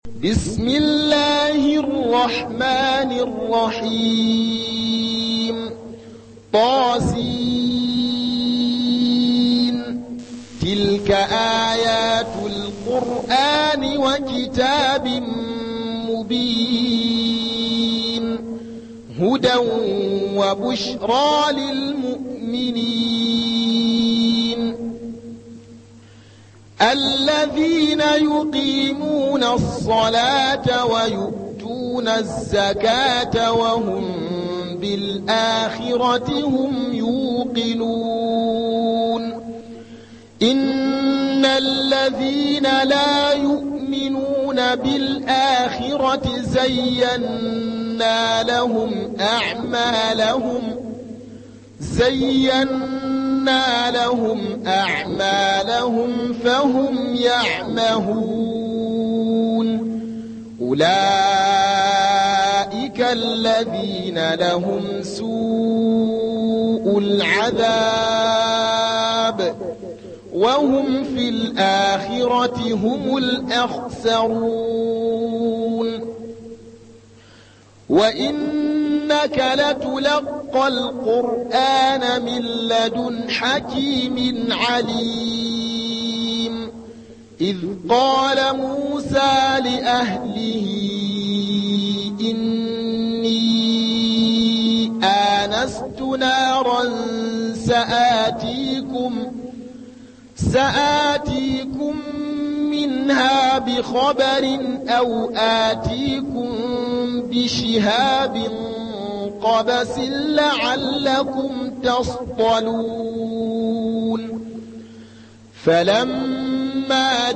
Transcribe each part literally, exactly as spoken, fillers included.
بسم الله الرحمن الرحيم طاسين تلك آيات القرآن وكتاب مبين هدى وبشرى للمؤمنين الذين يقيمون الصلاة ويؤتون الزكاة وهم بالآخرة هم يوقنون إن الذين لا يؤمنون بالآخرة زينا لهم أعمالهم زينا لهم أعمالهم فهم يعمهون أولئك الذين لهم سوء العذاب وهم في الآخرة هم الأخسرون وإنك لتلقى القرآن من لدن حكيم عليم إذ قال موسى لأهله إني آنست نارا سآتيكم سآتيكم منها بخبر أو آتيكم بشهاب قبس لعلكم تصطلون فلما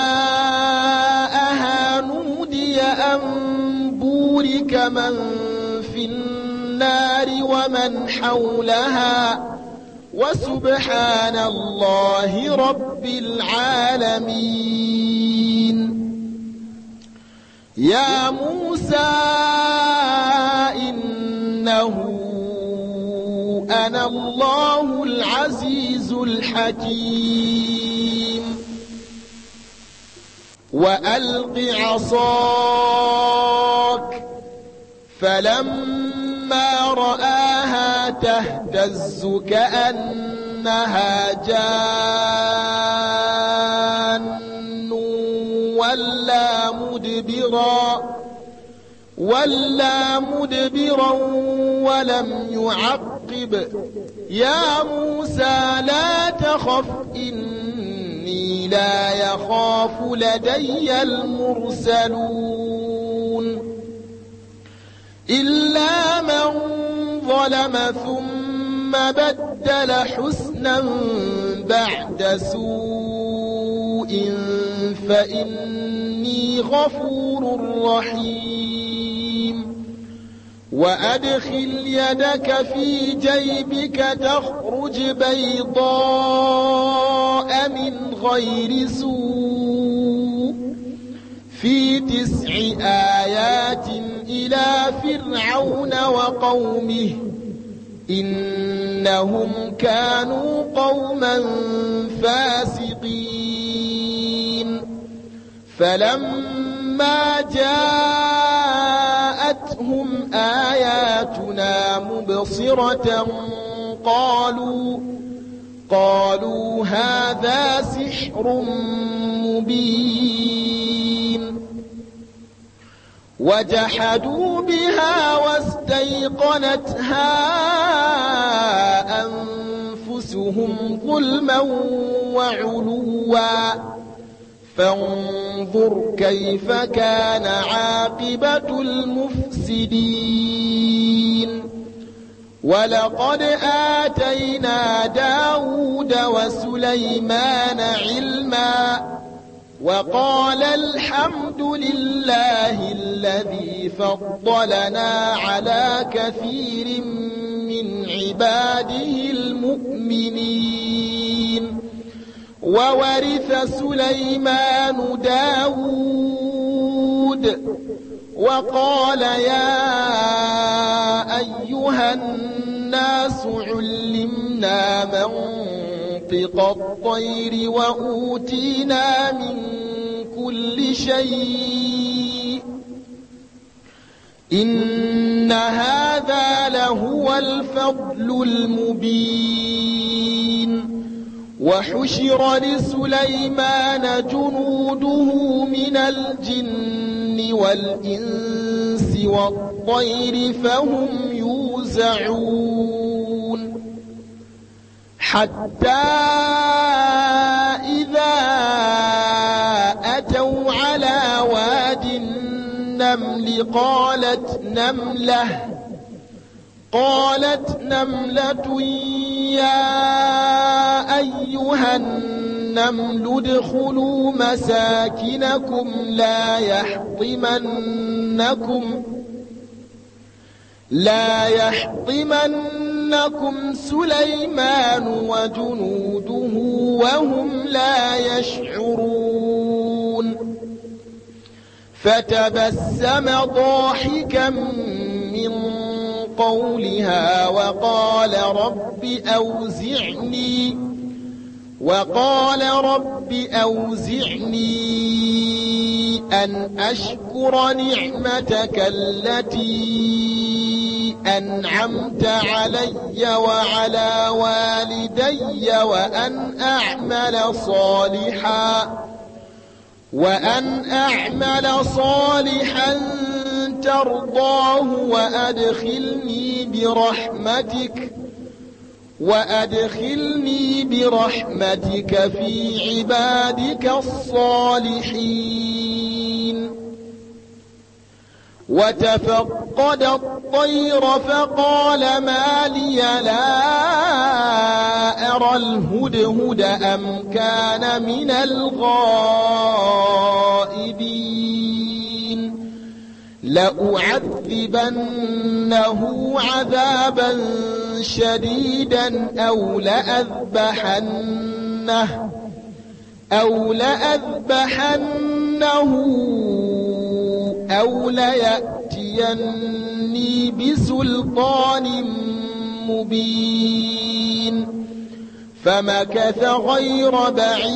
جاءها نودي أن بورك من في النار ومن حولها وسبحان الله رب العالمين يا موسى إنه أنا الله العزيز الحكيم وألق عصاك فلما رآها تهتز كأنها جان ولا مدبرا ولا مدبرا ولم يعقب يا موسى لا تخف إني لا يخاف لدي المرسلون إلا من ظلم ثم بدل حسنا بعد سوء فإني غفور رحيم وأدخل يدك في جيبك تخرج بيضاء من غير سوء في تسع آيات إلى فرعون وقومه إنهم كانوا قوما فاسقين فلما جاءتهم آياتنا مبصرة قالوا قالوا هذا سحر مبين وجحدوا بها واستيقنتها أنفسهم ظلما وعلوا فانظر كيف كان عاقبة المفسدين ولقد آتينا داود وسليمان علما وقال الحمد لله الذي فضلنا على كثير من عباده المؤمنين وورث سليمان داود وقال يا أيها الناس علمنا منطق الطير وأوتينا من كل شيء إن هذا لهو الفضل المبين وحشر لسليمان جنوده من الجن والإنس والطير فهم يوزعون حتى إذا أتوا على واد النمل قالت نملة قالت نملة يا أيها النمل ادخلوا مساكنكم لا يحطمنكم لا يحطمنكم سليمان وجنوده وهم لا يشعرون فتبسم ضاحكا من قولها وقال رب أوزعني وقال رب أوزعني أن أشكر نعمتك التي أنعمت علي وعلى والدي وأن أعمل صالحا وأن أعمل صالحا ترضاه وأدخلني برحمتك وأدخلني برحمتك في عبادك الصالحين وتفقد الطير فقال ما لي لا أرى الهدهد أم كان من الغائبين لأعذبنه عذابا شديدا أو لأذبحنه أو لأذبحنه أو ليأتيني بسلطان مبين فمكث غير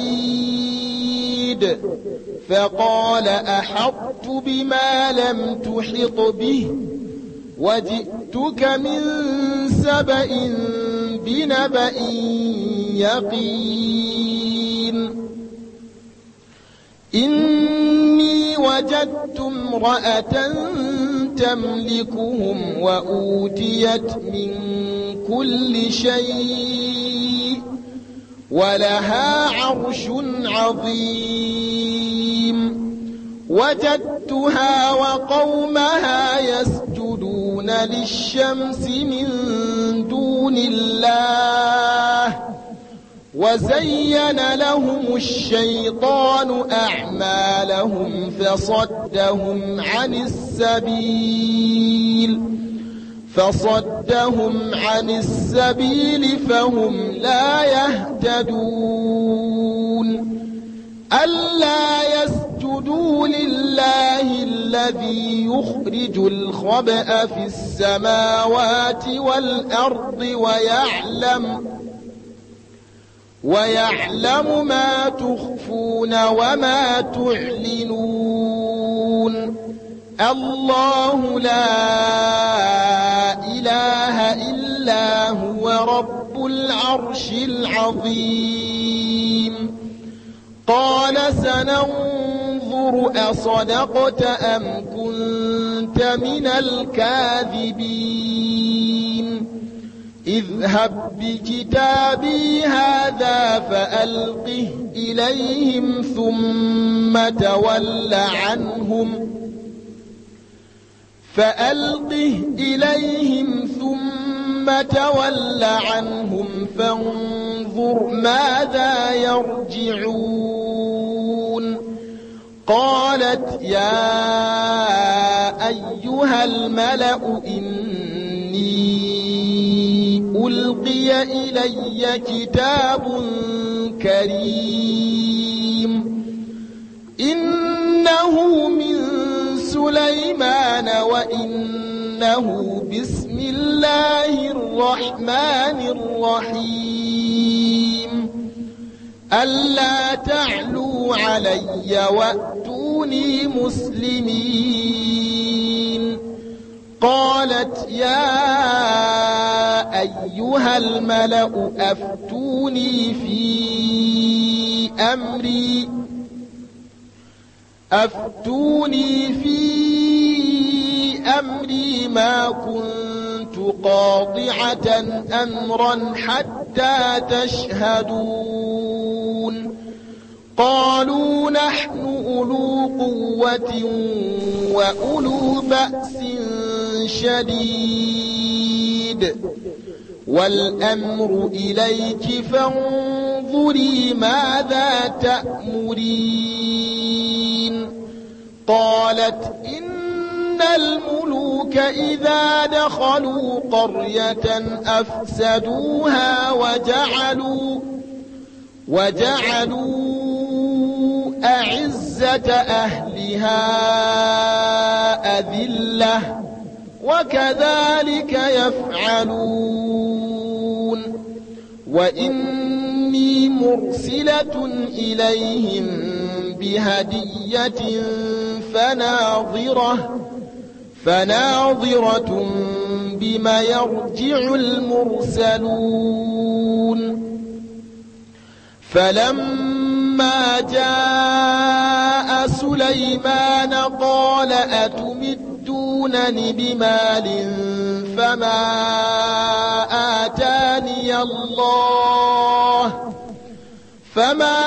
بعيد فقال أحطت بما لم تحط به وجئتك من سبأ بنبأ يقين إني وجدت امرأة تملكهم وأوتيت من كل شيء ولها عرش عظيم وجدتها وقومها يسجدون للشمس من دون الله وزين لهم الشيطان أعمالهم فصدهم عن السبيل فصدهم عن السبيل فهم لا يهتدون ألا يسجدوا لله الذي يخرج الخبأ في السماوات والأرض ويعلم ويعلم ما تخفون وما تعلنون الله لا إله إلا هو رب العرش العظيم قال سننظر أصدقت أم كنت من الكاذبين اذهب بكتابي هذا فألقه إليهم ثم تول عنهم فألقه إليهم ثم تول عنهم فانظر ماذا يرجعون قالت يا أيها الملأ إني ألقي إلي كتاب كريم إنه من سليمان وإنه بسم الله الرحمن الرحيم ألا تعلوا علي وأتوني مسلمين قالت يا أيها الملأ أفتوني في أمري أفتوني في أمري ما كنت قاطعة أمرا حتى تشهدون قالوا نحن أولو قوة وأولو بأس شديد والأمر إليك فانظري ماذا تأمرين قالت إن الملوك إذا دخلوا قرية أفسدوها وجعلوا وجعلوا أعزة أهلها أذلة وكذلك يفعلون وإني مرسلة إليهم بهدية فناظرة فناظرة بما يرجع المرسلون فلما جاء سليمان قال أتمدونني بمال فما آتاني الله فما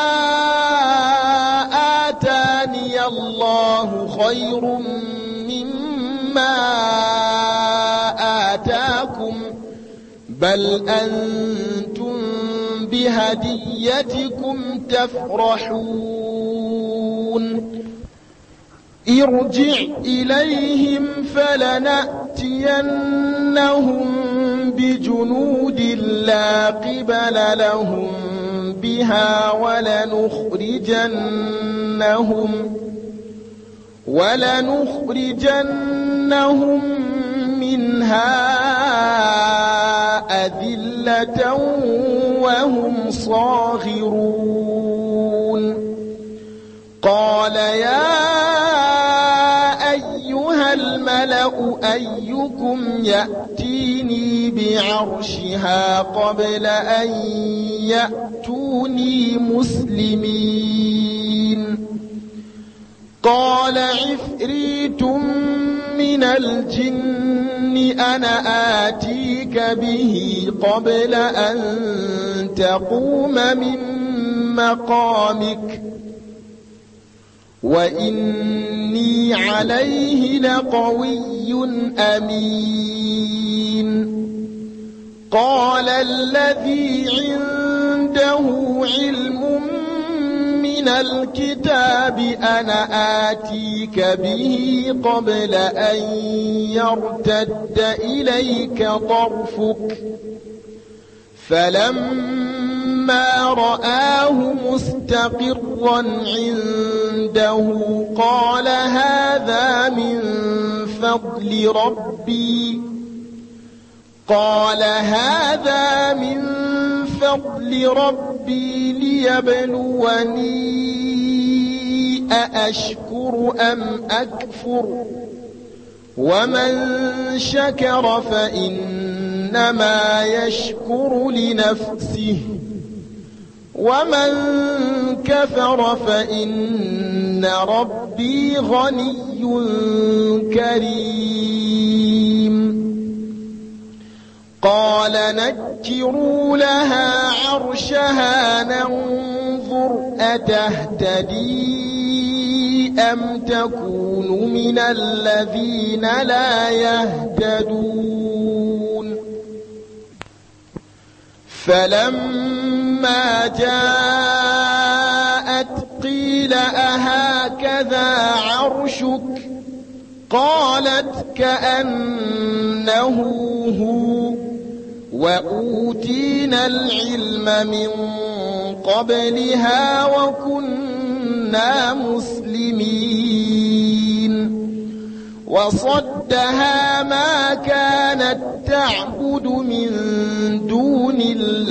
آتاني الله خير مما آتاكم بل أنتم بهديتكم تفرحون ارجع إليهم فلنأتينهم بجنود لا قبل لهم بها ولنخرجنهم ولنخرجنهم منها أذلة وهم صاغرون قال يا أيها الملأ أيكم يأتيني بعرشها قبل أن يأتوني مسلمين قال عفريت من الجن أنا آتيك به قبل أن تقوم من مقامك وإني عليه لقوي أمين قال الذي عنده علم من الكتاب أنا آتيك به قبل أن يرتد إليك طرفك فلما رآه مستقرا عنده قال هذا من فضل ربي قال هذا من فضل ربي ليبلوني أأشكر أم أكفر ومن شكر فإنما يشكر لنفسه ومن كفر فإن ربي غني كريم قال نكروا لها عرشها ننظر أتهتدي أم تكون من الذين لا يهتدون فلما جاءت قيل أهكذا عرشك قالت كأنه هو وأوتينا العلم من قبلها وكنا مسلمين وصدها ما كانت تعبد من دون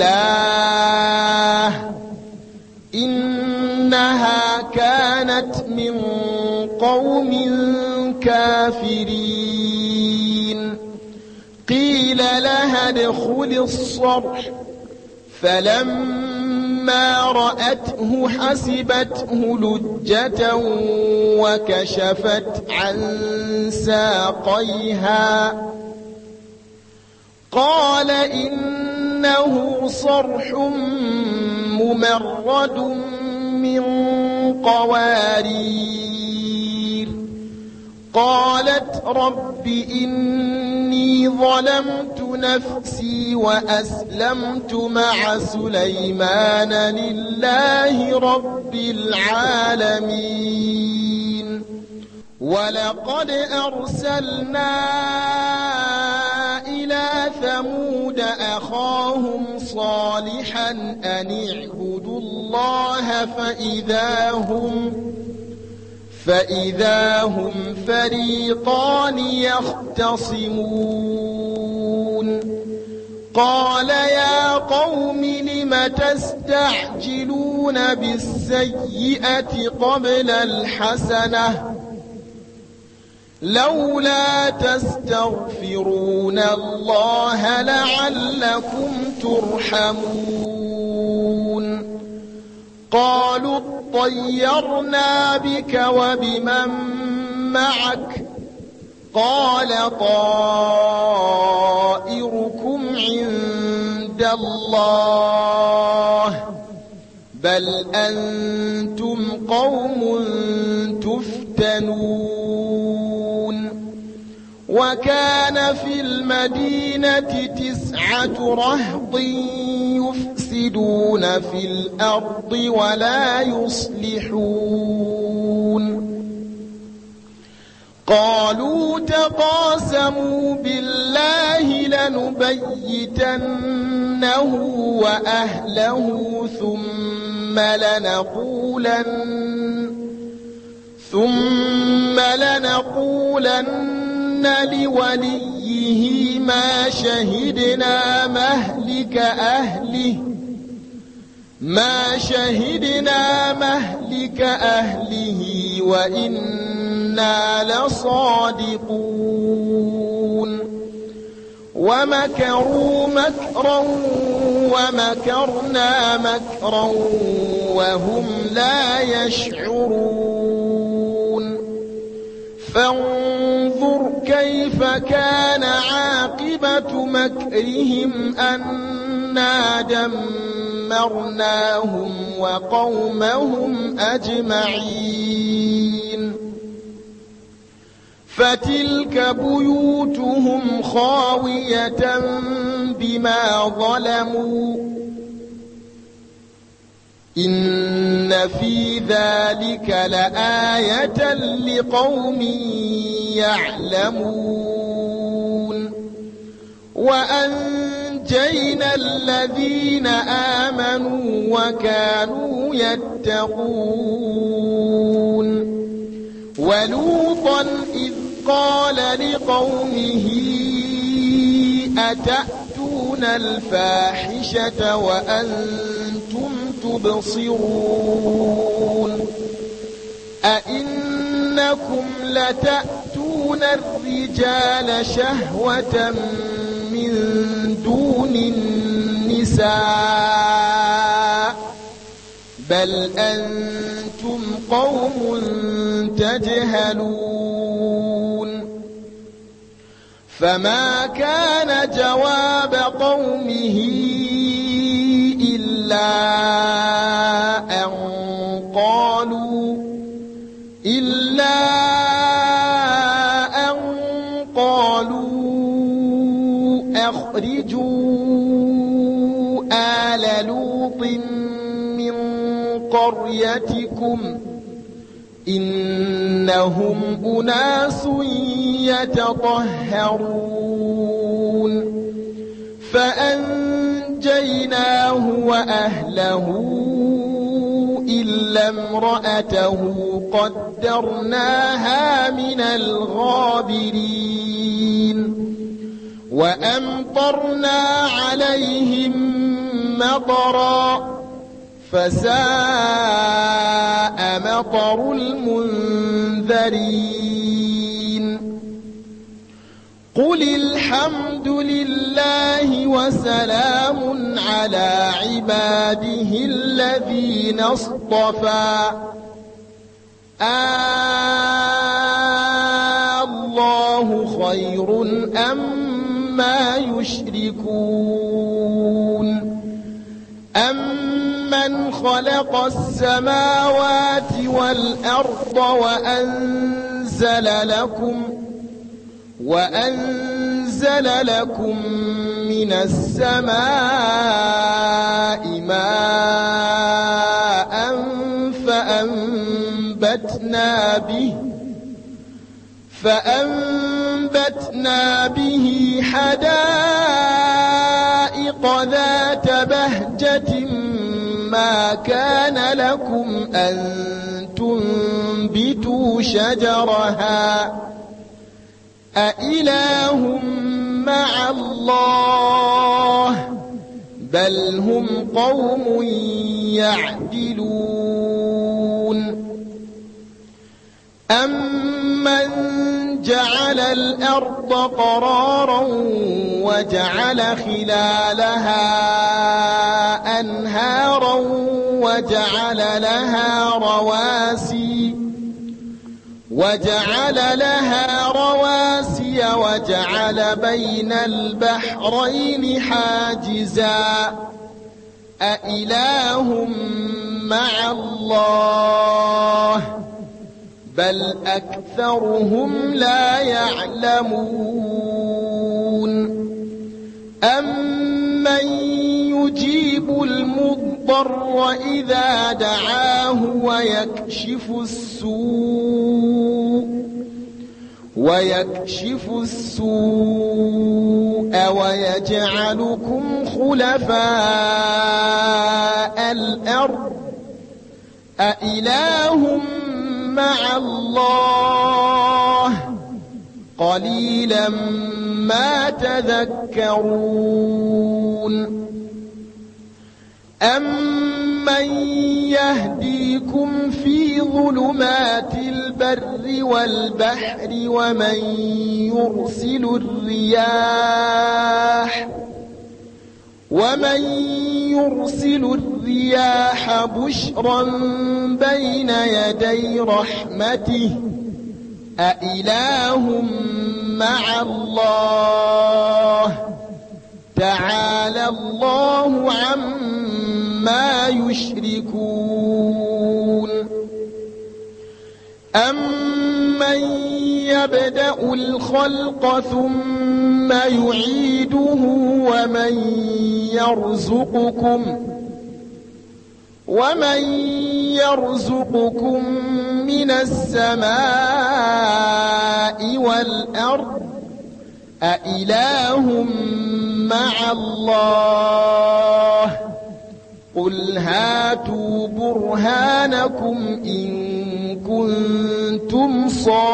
الله إنها كانت من قوم كافرين ادخل الصرح فلما رأته حسبته لجة وكشفت عن ساقيها قال إنه صرح ممرد من قوارير قالت رب إني ظلمت نفسي وأسلمت مع سليمان لله رب العالمين ولقد أرسلنا إلى ثمود أخاهم صالحا أن اعبدوا الله فإذا هم فإذا هم فريقان يختصمون قال يا قوم لم تستعجلون بالسيئة قبل الحسنة لولا تستغفرون الله لعلكم ترحمون قالوا اطيرنا بك وبمن معك قال طائركم عند الله بل أنتم قوم تفتنون وكان في المدينة تسعة رهط يفسدون في الأرض ولا يصلحون قالوا تقاسموا بالله لنبيتنه وأهله ثم لنقولن ثم لنقولن لوليه ما شهدنا مهلك أهله ما شهدنا مهلك أهله وإنا لصادقون ومكروا مكرا ومكرنا مكرا وهم لا يشعرون فانظر كيف كان عاقبة مكرهم أنا دمرناهم وقومهم أجمعين فتلك بيوتهم خاوية بما ظلموا إن في ذلك لآية لقوم يعلمون وأنجينا الذين آمنوا وكانوا يتقون ولوطا إذ قال لقومه أتأتون الفاحشة وأنتم تبصرون أئنكم لتأتون الرجال شهوة من دون النساء بل أنتم قوم تجهلون فما كان جواب قومه إلا أن قالوا إلا أن قالوا أخرجوا آل لوط من قريتكم إنهم أناس يتطهرون فأنجيناه وأهله إلا امرأته قدرناها من الغابرين وأمطرنا عليهم مطرا فساء مطر المنذرين قل الحمد لله وسلام على عباده الذين اصطفى الله خير أما يشركون أمن خلق السماوات والأرض وأنزل لكم وأنزل لكم من السماء ماء فأنبتنا به فأنبتنا به حدائق ذات بهجة ما كان لكم أن تنبتوا شجرها أإله مع الله بل هم قوم يعدلون أمن جعل الأرض قرارا وجعل خلالها أنهارا وجعل لها رواسي وجعل لها رواسي وجعل بين البحرين حاجزا أإله مع الله بل أكثرهم لا يعلمون أمن يجيب المضطر إذا دعاه ويكشف السوء ويكشف السوء ويجعلكم خلفاء الأرض أإله مع الله قليلا ما تذكرون أمن يهديكم في ظلمات البر والبحر ومن يرسل الرياح ومن يرسل الرياح بشرا بين يدي رحمته أإله مع الله تعالى الله عما يشركون أمن يبدأ الخلق ثم يعيده ومن يرزقكم ومن يرزقكم من السماء والأرض أإله مع الله قل هاتوا برهانكم إن كنتم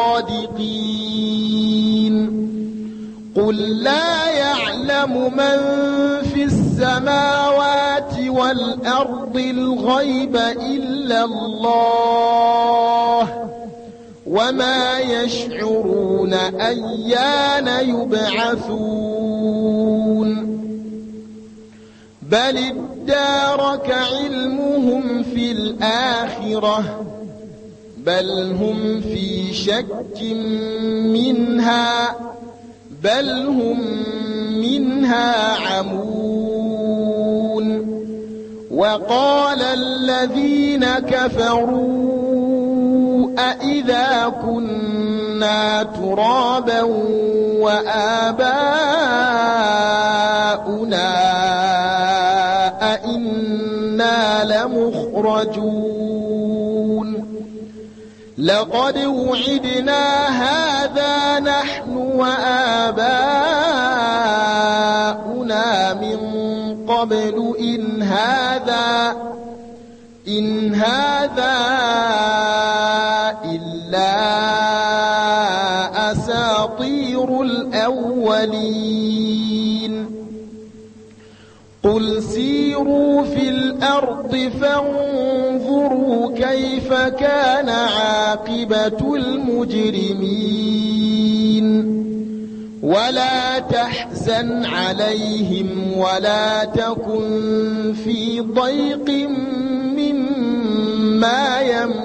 صادقين قل لا يعلم من في السماوات والأرض الغيب إلا الله وما يشعرون أيان يبعثون بل ادارك علمهم في الآخرة بل هم في شك منها بل هم منها عمون وقال الذين كفروا أإذا كنا ترابا وآباؤنا أإنا لمخرجون لقد وعدنا هذا نحن وآباؤنا من قبل إن هذا إن هذا إلا أساطير الأولين قل سيروا في الأرض فانظروا كيف كان عاقبة المجرمين ولا تحزن عليهم ولا تكن في ضيق مما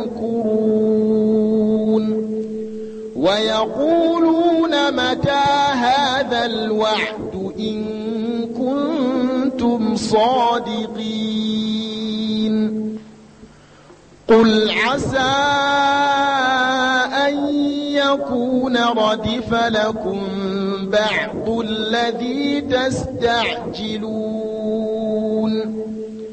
يمكرون ويقولون متى هذا الوعد إن كنتم صادقين قل عسى أن يكون ردف لكم بعض الذي تستعجلون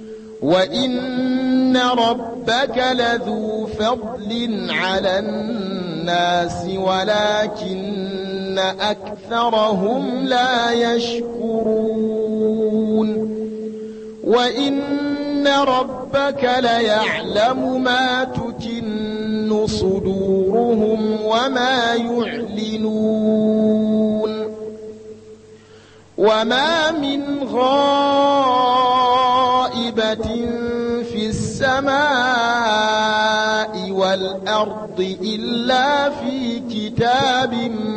وإن ربك لذو فضل على الناس ولكن أكثرهم لا يشكرون وإن ربك ليعلم ما تكن صدورهم وما يعلنون وما من غائبة في السماء والأرض إلا في كتاب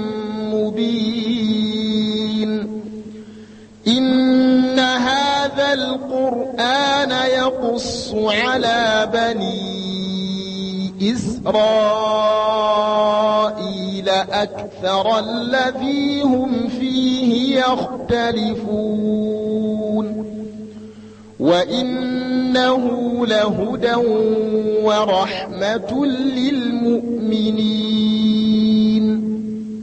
مبين إن هذا القرآن يقص على بني إسرائيل أكثر الذي هم فيه يختلفون وإنه لهدى ورحمة للمؤمنين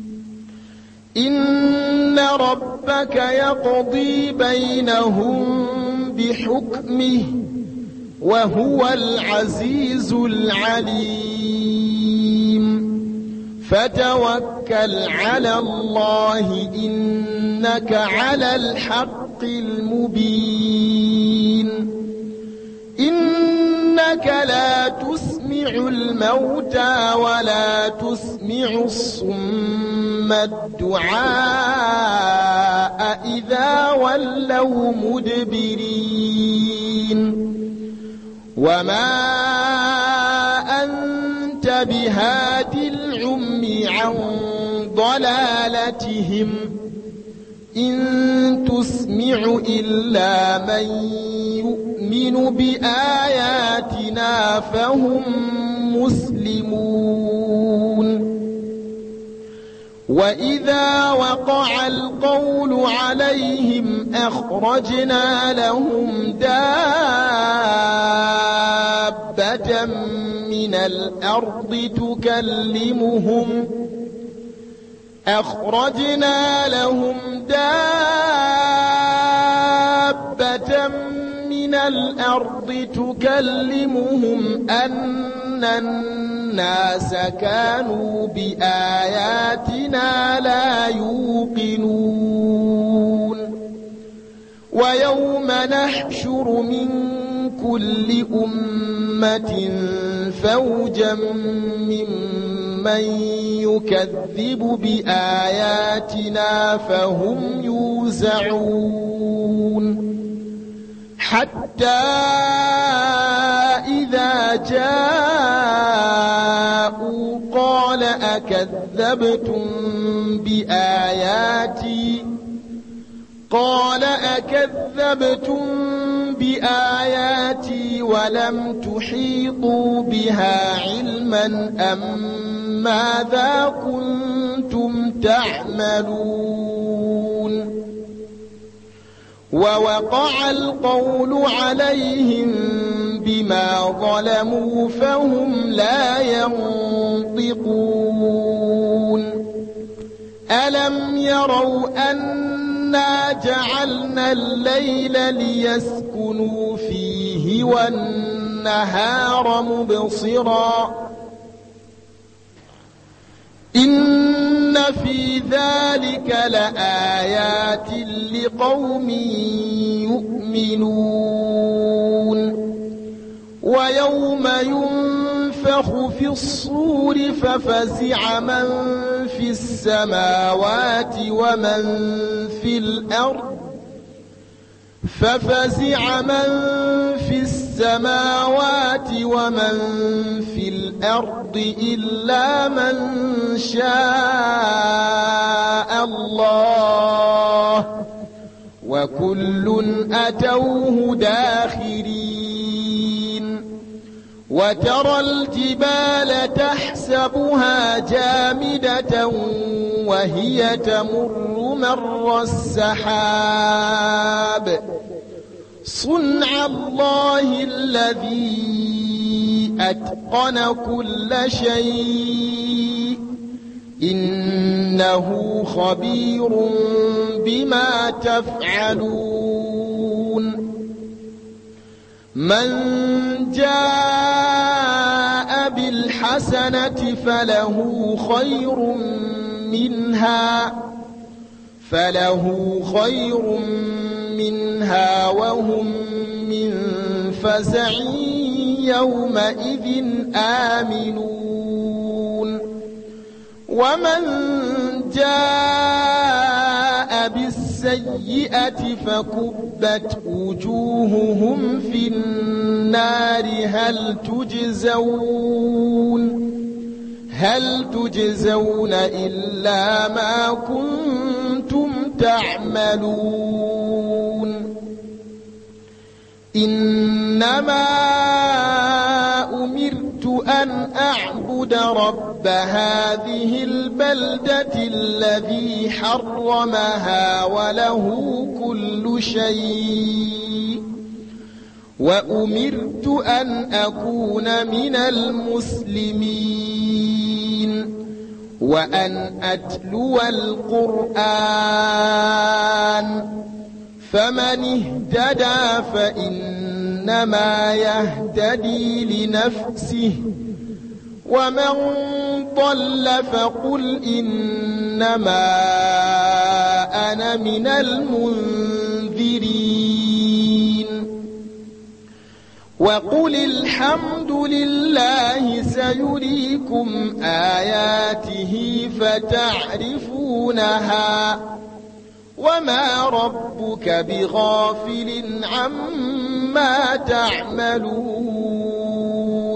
إن ربك يقضي بينهم بحكمه وهو العزيز العليم فتوكل على الله إنك على الحق المبين إنك لا تسمع الموتى ولا تسمع الصم الدعاء إذا ولوا مدبرين وما أنت بهاد العمي عن ضلالتهم إن تسمع إلا من يؤمن بآياتنا فهم مسلمون وإذا وقع القول عليهم أخرجنا لهم دابة من الأرض تكلمهم أخرجنا لهم دابة من الأرض تكلمهم أن الناس كانوا بآياتنا لا يوقنون ويوم نحشر من كل أمة فوجا ممن يكذب بآياتنا فهم يوزعون حتى إذا جاءوا قال أكذبتم بآياتي قال أكذبتم بآياتي ولم تحيطوا بها علما أم ماذا كنتم تعملون ووقع القول عليهم بما ظلموا فهم لا ينطقون ألم يروا أنا جعلنا الليل ليسكنوا فيه والنهار مبصرا إن في ذلك لآيات لقوم يؤمنون ويوم ينفخ في الصور ففزع من في السماوات ومن في الأرض ففزع من في السماوات ومن في الأرض إلا من شاء الله وكل أتوه داخرين وترى الجبال تحسبها جامدة وهي تمر مر السحاب صنع الله الذي أتقن كل شيء إنه خبير بما تفعلون من جاء بالحسنة فله خير منها فله خير منها وهم من فزع يومئذ آمنون ومن جاء بالسيئة فكبت وجوههم في النار هل تجزون هل تجزون إلا ما كنتم تعملون إنما أمرت أن أعبد رب هذه البلدة الذي حرمها وله كل شيء وأمرت أن أكون من المسلمين وأن أتلو القرآن فمن اهتدى فإنما يهتدي لنفسه ومن ضل فقل إنما أنا من المنذرين وقل الحمد لله سيريكم آياته فتعرفونها وما ربك بغافل عما تعملون